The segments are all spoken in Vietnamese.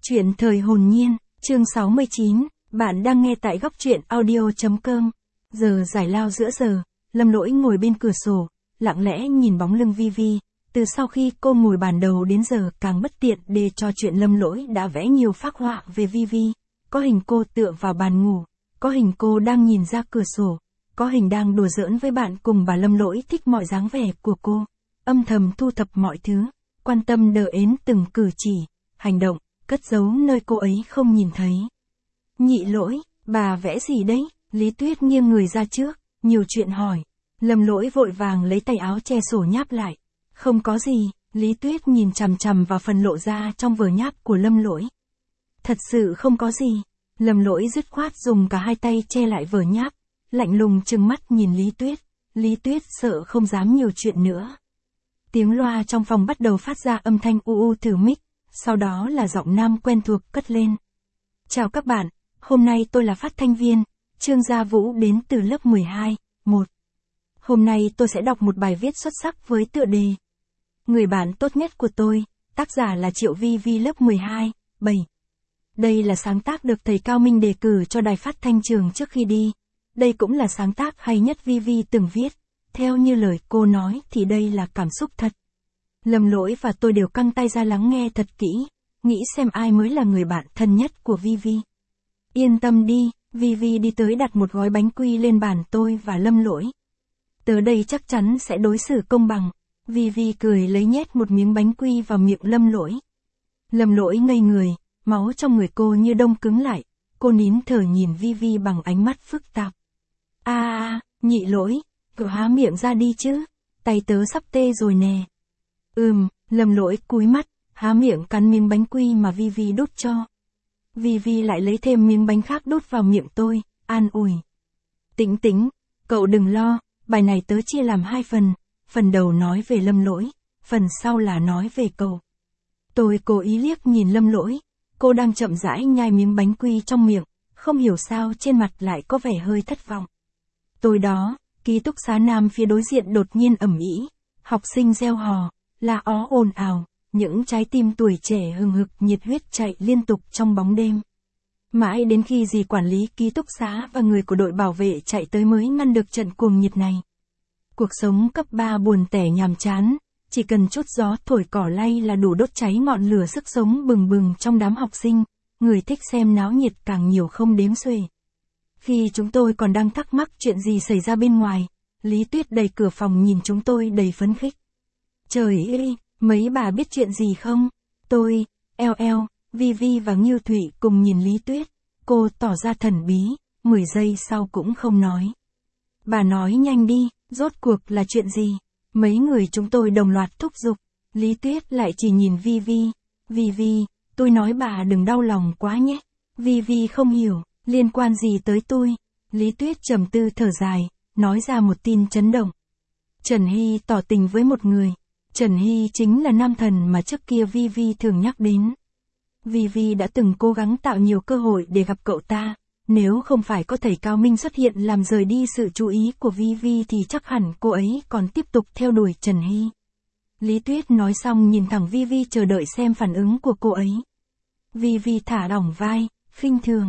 Chuyện thời hồn nhiên, chương 69, bạn đang nghe tại góc truyện audio.com. Giờ giải lao giữa giờ, Lâm Lỗi ngồi bên cửa sổ, lặng lẽ nhìn bóng lưng Vi Vi. Từ sau khi cô ngồi bàn đầu đến giờ càng bất tiện để trò chuyện, Lâm Lỗi đã vẽ nhiều phác họa về Vi Vi. Có hình cô tựa vào bàn ngủ, có hình cô đang nhìn ra cửa sổ, có hình đang đùa giỡn với bạn cùng bà. Lâm Lỗi thích mọi dáng vẻ của cô, âm thầm thu thập mọi thứ, quan tâm đờ ến từng cử chỉ, hành động, cất giấu nơi cô ấy không nhìn thấy. Nhị Lỗi, bà vẽ gì đấy? Lý Tuyết nghiêng người ra trước, nhiều chuyện hỏi. Lâm Lỗi vội vàng lấy tay áo che sổ nháp lại. Không có gì, Lý Tuyết nhìn chằm chằm vào phần lộ ra trong vở nháp của Lâm Lỗi. Thật sự không có gì. Lâm Lỗi dứt khoát dùng cả hai tay che lại vở nháp, lạnh lùng trừng mắt nhìn Lý Tuyết. Lý Tuyết sợ không dám nhiều chuyện nữa. Tiếng loa trong phòng bắt đầu phát ra âm thanh u thử mic, sau đó là giọng nam quen thuộc cất lên. Chào các bạn, hôm nay tôi là phát thanh viên, Trương Gia Vũ đến từ lớp 12, 1. Hôm nay tôi sẽ đọc một bài viết xuất sắc với tựa đề Người bạn tốt nhất của tôi, tác giả là Triệu Vi Vi lớp 12, 7. Đây là sáng tác được thầy Cao Minh đề cử cho đài phát thanh trường trước khi đi. Đây cũng là sáng tác hay nhất Vi Vi từng viết. Theo như lời cô nói thì đây là cảm xúc thật. Lâm Lỗi và tôi đều căng tay ra lắng nghe thật kỹ, nghĩ xem ai mới là người bạn thân nhất của Vi Vi. Yên tâm đi, Vi Vi đi tới đặt một gói bánh quy lên bàn tôi và Lâm Lỗi. Tới đây chắc chắn sẽ đối xử công bằng. Vi Vi cười lấy nhét một miếng bánh quy vào miệng Lâm Lỗi. Lâm Lỗi ngây người, máu trong người cô như đông cứng lại. Cô nín thở nhìn Vi Vi bằng ánh mắt phức tạp. Nhị Lỗi, cậu há miệng ra đi chứ, tay tớ sắp tê rồi nè. Lâm Lỗi cúi mắt, há miệng cắn miếng bánh quy mà Vi Vi đút cho. Vi Vi lại lấy thêm miếng bánh khác đút vào miệng tôi, an ủi. Tĩnh, cậu đừng lo, bài này tớ chia làm 2 phần, phần đầu nói về Lâm Lỗi, phần sau là nói về cậu. Tôi cố ý liếc nhìn Lâm Lỗi, cô đang chậm rãi nhai miếng bánh quy trong miệng, không hiểu sao trên mặt lại có vẻ hơi thất vọng. Tối đó, ký túc xá nam phía đối diện đột nhiên ầm ĩ, học sinh reo hò, la ó ồn ào, những trái tim tuổi trẻ hừng hực nhiệt huyết chạy liên tục trong bóng đêm. Mãi đến khi dì quản lý ký túc xá và người của đội bảo vệ chạy tới mới ngăn được trận cuồng nhiệt này. Cuộc sống cấp 3 buồn tẻ nhàm chán, chỉ cần chút gió thổi cỏ lay là đủ đốt cháy ngọn lửa sức sống bừng bừng trong đám học sinh, người thích xem náo nhiệt càng nhiều không đếm xuể. Khi chúng tôi còn đang thắc mắc chuyện gì xảy ra bên ngoài, Lý Tuyết đẩy cửa phòng nhìn chúng tôi đầy phấn khích. Trời ơi, mấy bà biết chuyện gì không? Tôi, Vi Vi và Ngưu Thụy cùng nhìn Lý Tuyết, cô tỏ ra thần bí, 10 giây sau cũng không nói. Bà nói nhanh đi, rốt cuộc là chuyện gì? Mấy người chúng tôi đồng loạt thúc giục, Lý Tuyết lại chỉ nhìn Vi Vi. Vi Vi, tôi nói bà đừng đau lòng quá nhé. Vi Vi không hiểu, liên quan gì tới tôi? Lý Tuyết trầm tư thở dài, nói ra một tin chấn động. Trần Hy tỏ tình với một người. Trần Hy chính là nam thần mà trước kia Vi Vi thường nhắc đến. Vi Vi đã từng cố gắng tạo nhiều cơ hội để gặp cậu ta. Nếu không phải có thầy Cao Minh xuất hiện làm rời đi sự chú ý của Vi Vi thì chắc hẳn cô ấy còn tiếp tục theo đuổi Trần Hy. Lý Tuyết nói xong nhìn thẳng Vi Vi chờ đợi xem phản ứng của cô ấy. Vi Vi thả lỏng vai, khinh thường.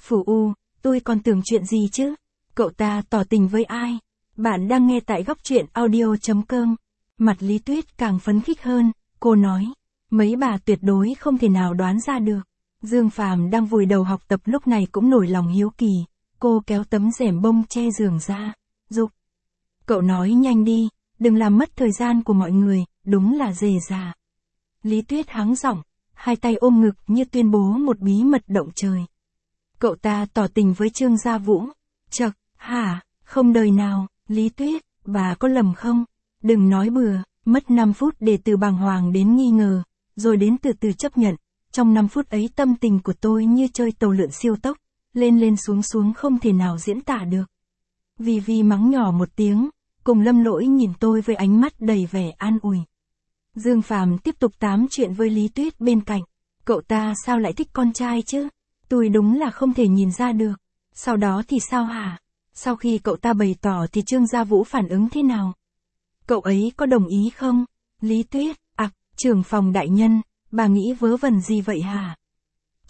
Tôi còn tưởng chuyện gì chứ? Cậu ta tỏ tình với ai? Bạn đang nghe tại góc truyện audio.com. Mặt Lý Tuyết càng phấn khích hơn, cô nói. Mấy bà tuyệt đối không thể nào đoán ra được. Dương Phàm đang vùi đầu học tập lúc này cũng nổi lòng hiếu kỳ. Cô kéo tấm rèm bông che giường ra, giục. Cậu nói nhanh đi, đừng làm mất thời gian của mọi người, đúng là dề già. Lý Tuyết hắng giọng, hai tay ôm ngực như tuyên bố một bí mật động trời. Cậu ta tỏ tình với Trương Gia Vũ. Chậc, hả, không đời nào, Lý Tuyết, bà có lầm không? Đừng nói bừa, mất 5 phút để từ bàng hoàng đến nghi ngờ, rồi đến từ từ chấp nhận. Trong 5 phút ấy tâm tình của tôi như chơi tàu lượn siêu tốc, lên xuống không thể nào diễn tả được. Vi Vi mắng nhỏ một tiếng, cùng Lâm Lỗi nhìn tôi với ánh mắt đầy vẻ an ủi. Dương Phàm tiếp tục tám chuyện với Lý Tuyết bên cạnh. Cậu ta sao lại thích con trai chứ? Tôi đúng là không thể nhìn ra được. Sau đó thì sao hả? Sau khi cậu ta bày tỏ thì Trương Gia Vũ phản ứng thế nào? Cậu ấy có đồng ý không? Lý Tuyết, trưởng phòng đại nhân, bà nghĩ vớ vẩn gì vậy hả?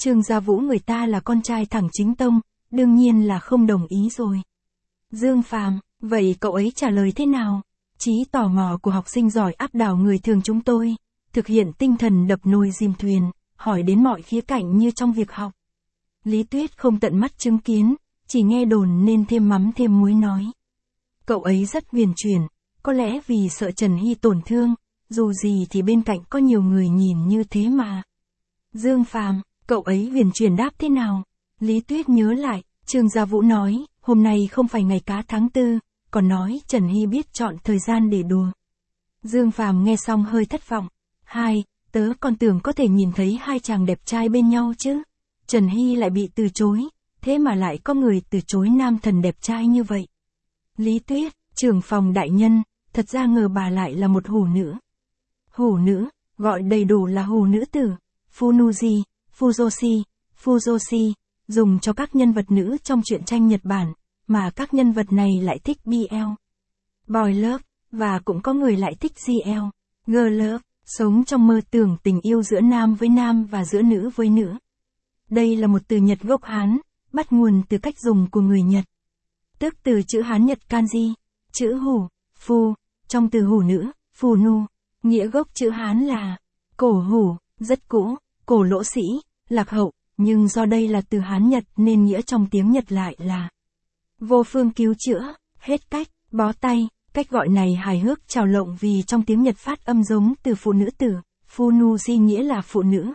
Trương Gia Vũ người ta là con trai thẳng chính tông, đương nhiên là không đồng ý rồi. Dương Phàm, vậy cậu ấy trả lời thế nào? Trí tò mò của học sinh giỏi áp đảo người thường chúng tôi, thực hiện tinh thần đập nồi dìm thuyền, hỏi đến mọi khía cạnh như trong việc học. Lý Tuyết không tận mắt chứng kiến, chỉ nghe đồn nên thêm mắm thêm muối nói. Cậu ấy rất huyền chuyển, có lẽ vì sợ Trần Hy tổn thương, dù gì thì bên cạnh có nhiều người nhìn như thế mà. Dương Phàm, cậu ấy huyền chuyển đáp thế nào? Lý Tuyết nhớ lại, Trương Gia Vũ nói, hôm nay không phải ngày cá tháng 4, còn nói Trần Hy biết chọn thời gian để đùa. Dương Phàm nghe xong hơi thất vọng. Tớ còn tưởng có thể nhìn thấy hai chàng đẹp trai bên nhau chứ. Trần Hy lại bị từ chối, thế mà lại có người từ chối nam thần đẹp trai như vậy. Lý Tuyết, trưởng phòng đại nhân, thật ra ngờ bà lại là một hủ nữ. Hủ nữ, gọi đầy đủ là hủ nữ tử, Funuji, Fujoshi, dùng cho các nhân vật nữ trong truyện tranh Nhật Bản, mà các nhân vật này lại thích BL, Boy Love, và cũng có người lại thích GL, Girl Love, sống trong mơ tưởng tình yêu giữa nam với nam và giữa nữ với nữ. Đây là một từ Nhật gốc Hán, bắt nguồn từ cách dùng của người Nhật. Tức từ chữ Hán Nhật kanji, chữ hủ, phu, trong từ hủ nữ, phù nu, nghĩa gốc chữ Hán là cổ hủ, rất cũ, cổ lỗ sĩ, lạc hậu, nhưng do đây là từ Hán Nhật nên nghĩa trong tiếng Nhật lại là vô phương cứu chữa, hết cách, bó tay. Cách gọi này hài hước trào lộng vì trong tiếng Nhật phát âm giống từ phụ nữ tử, Funuji nghĩa là phụ nữ,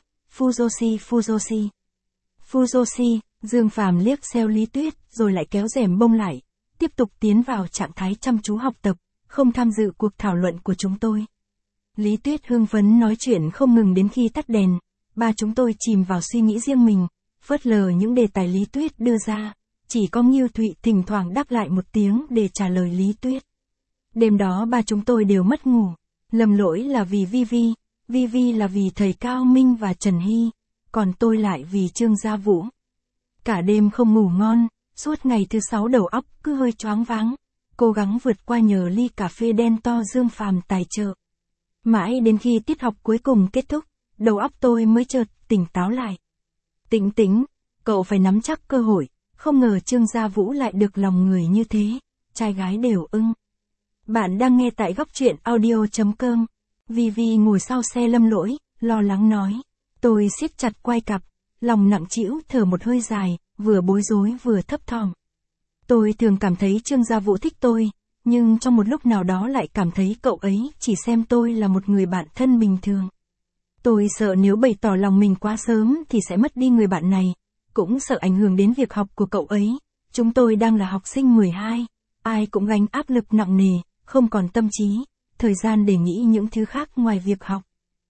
Fujoshi, Dương Phàm liếc xéo Lý Tuyết rồi lại kéo rèm bông lại, tiếp tục tiến vào trạng thái chăm chú học tập, không tham dự cuộc thảo luận của chúng tôi. Lý Tuyết hưng phấn nói chuyện không ngừng đến khi tắt đèn, ba chúng tôi chìm vào suy nghĩ riêng mình, phớt lờ những đề tài Lý Tuyết đưa ra, chỉ có Ngưu Thụy thỉnh thoảng đáp lại một tiếng để trả lời Lý Tuyết. Đêm đó ba chúng tôi đều mất ngủ, lầm lỗi là vì Vivi là vì thầy Cao Minh và Trần Hy, còn tôi lại vì Trương Gia Vũ. Cả đêm không ngủ ngon, suốt ngày thứ 6 đầu óc cứ hơi choáng váng, cố gắng vượt qua nhờ ly cà phê đen to Dương Phàm tài trợ. Mãi đến khi tiết học cuối cùng kết thúc, đầu óc tôi mới chợt tỉnh táo lại. Tĩnh, cậu phải nắm chắc cơ hội, không ngờ Trương Gia Vũ lại được lòng người như thế, trai gái đều ưng. Bạn đang nghe tại góc truyện audio.com. Vivi ngồi sau xe Lâm Lỗi, lo lắng nói. Tôi siết chặt quai cặp, lòng nặng trĩu thở một hơi dài, vừa bối rối vừa thấp thỏm. Tôi thường cảm thấy Trương Gia Vũ thích tôi, nhưng trong một lúc nào đó lại cảm thấy cậu ấy chỉ xem tôi là một người bạn thân bình thường. Tôi sợ nếu bày tỏ lòng mình quá sớm thì sẽ mất đi người bạn này, cũng sợ ảnh hưởng đến việc học của cậu ấy. Chúng tôi đang là học sinh 12, ai cũng gánh áp lực nặng nề, không còn tâm trí, thời gian để nghĩ những thứ khác ngoài việc học.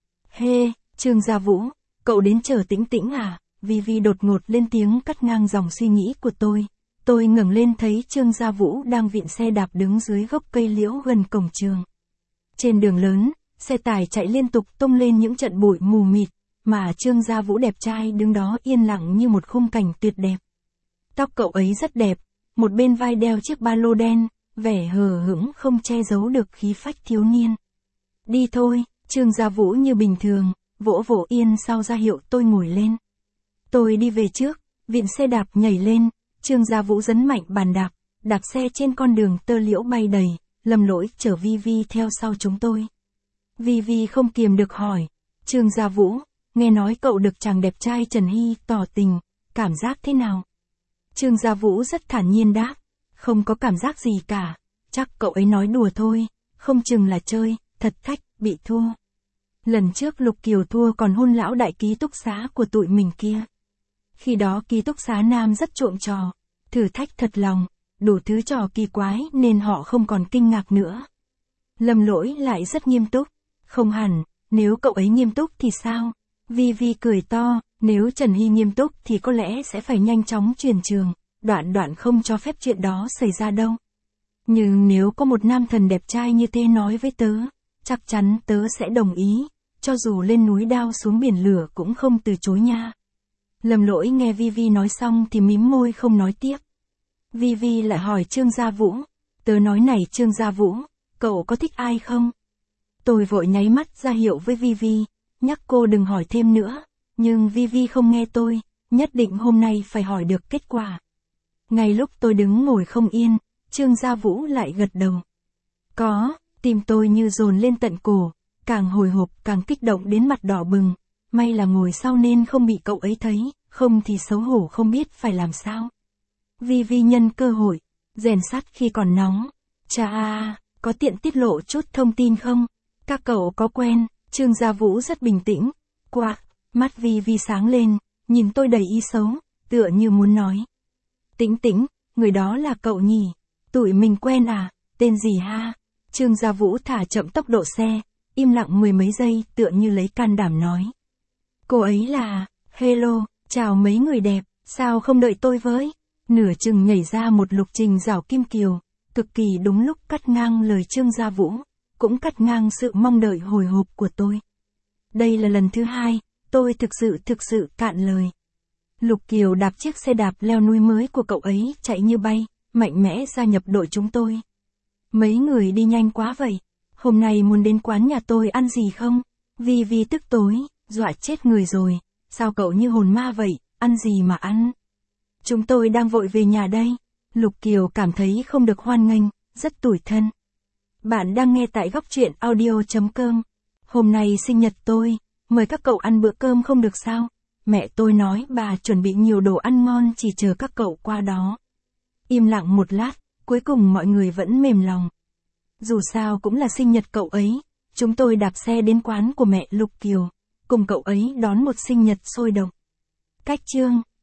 Trương Gia Vũ, cậu đến chờ Tĩnh à? Vivi đột ngột lên tiếng cắt ngang dòng suy nghĩ của tôi. Tôi ngẩng lên thấy Trương Gia Vũ đang vịn xe đạp đứng dưới gốc cây liễu gần cổng trường. Trên đường lớn, xe tải chạy liên tục tung lên những trận bụi mù mịt, mà Trương Gia Vũ đẹp trai đứng đó yên lặng như một khung cảnh tuyệt đẹp. Tóc cậu ấy rất đẹp, một bên vai đeo chiếc ba lô đen, vẻ hờ hững không che giấu được khí phách thiếu niên. Đi thôi, Trương Gia Vũ như bình thường, vỗ yên sau ra hiệu tôi ngồi lên. Tôi đi về trước, vịn xe đạp nhảy lên, Trương Gia Vũ dấn mạnh bàn đạp, đạp xe trên con đường tơ liễu bay đầy, Lâm Lỗi chở Vivi theo sau chúng tôi. Vivi không kiềm được hỏi, Trương Gia Vũ, nghe nói cậu được chàng đẹp trai Trần Hy tỏ tình, cảm giác thế nào? Trương Gia Vũ rất thản nhiên đáp, không có cảm giác gì cả, chắc cậu ấy nói đùa thôi, không chừng là chơi, thật khách, bị thua. Lần trước Lục Kiều thua còn hôn lão đại ký túc xá của tụi mình kia. Khi đó ký túc xá nam rất trộm trò, thử thách thật lòng, đủ thứ trò kỳ quái nên họ không còn kinh ngạc nữa. Lâm Lỗi lại rất nghiêm túc, không hẳn, nếu cậu ấy nghiêm túc thì sao? Vivi cười to, nếu Trần Hy nghiêm túc thì có lẽ sẽ phải nhanh chóng chuyển trường, đoạn không cho phép chuyện đó xảy ra đâu. Nhưng nếu có một nam thần đẹp trai như thế nói với tớ, chắc chắn tớ sẽ đồng ý, cho dù lên núi đao xuống biển lửa cũng không từ chối nha. Lâm Lỗi nghe Vivi nói xong thì mím môi không nói tiếp. Vivi lại hỏi Trương Gia Vũ, tớ nói này Trương Gia Vũ, cậu có thích ai không? Tôi vội nháy mắt ra hiệu với Vivi, nhắc cô đừng hỏi thêm nữa, nhưng Vivi không nghe tôi, nhất định hôm nay phải hỏi được kết quả. Ngay lúc tôi đứng ngồi không yên, Trương Gia Vũ lại gật đầu. Có, tim tôi như dồn lên tận cổ, càng hồi hộp càng kích động đến mặt đỏ bừng. May là ngồi sau nên không bị cậu ấy thấy, không thì xấu hổ không biết phải làm sao. Vi nhân cơ hội, rèn sắt khi còn nóng. Chà có tiện tiết lộ chút thông tin không? Các cậu có quen? Trương Gia Vũ rất bình tĩnh. Quạc, mắt Vi sáng lên, nhìn tôi đầy ý xấu, tựa như muốn nói. Tĩnh, người đó là cậu nhỉ? Tụi mình quen à? Tên gì ha? Trương Gia Vũ thả chậm tốc độ xe, im lặng mười mấy giây tựa như lấy can đảm nói. Cô ấy là, hello, chào mấy người đẹp, sao không đợi tôi với? Nửa chừng nhảy ra một Lục Trình Giảo Kim Kiều, cực kỳ đúng lúc cắt ngang lời Trương Gia Vũ, cũng cắt ngang sự mong đợi hồi hộp của tôi. Đây là lần thứ hai, tôi thực sự cạn lời. Lục Kiều đạp chiếc xe đạp leo núi mới của cậu ấy chạy như bay, mạnh mẽ gia nhập đội chúng tôi. Mấy người đi nhanh quá vậy, hôm nay muốn đến quán nhà tôi ăn gì không? Vi tức tối, dọa chết người rồi, sao cậu như hồn ma vậy, ăn gì mà ăn? Chúng tôi đang vội về nhà đây. Lục Kiều cảm thấy không được hoan nghênh, rất tủi thân. Bạn đang nghe tại góc truyện audio.com. Hôm nay sinh nhật tôi, mời các cậu ăn bữa cơm không được sao? Mẹ tôi nói bà chuẩn bị nhiều đồ ăn ngon chỉ chờ các cậu qua đó. Im lặng một lát, cuối cùng mọi người vẫn mềm lòng. Dù sao cũng là sinh nhật cậu ấy, chúng tôi đạp xe đến quán của mẹ Lục Kiều, cùng cậu ấy đón một sinh nhật sôi động. Cách chương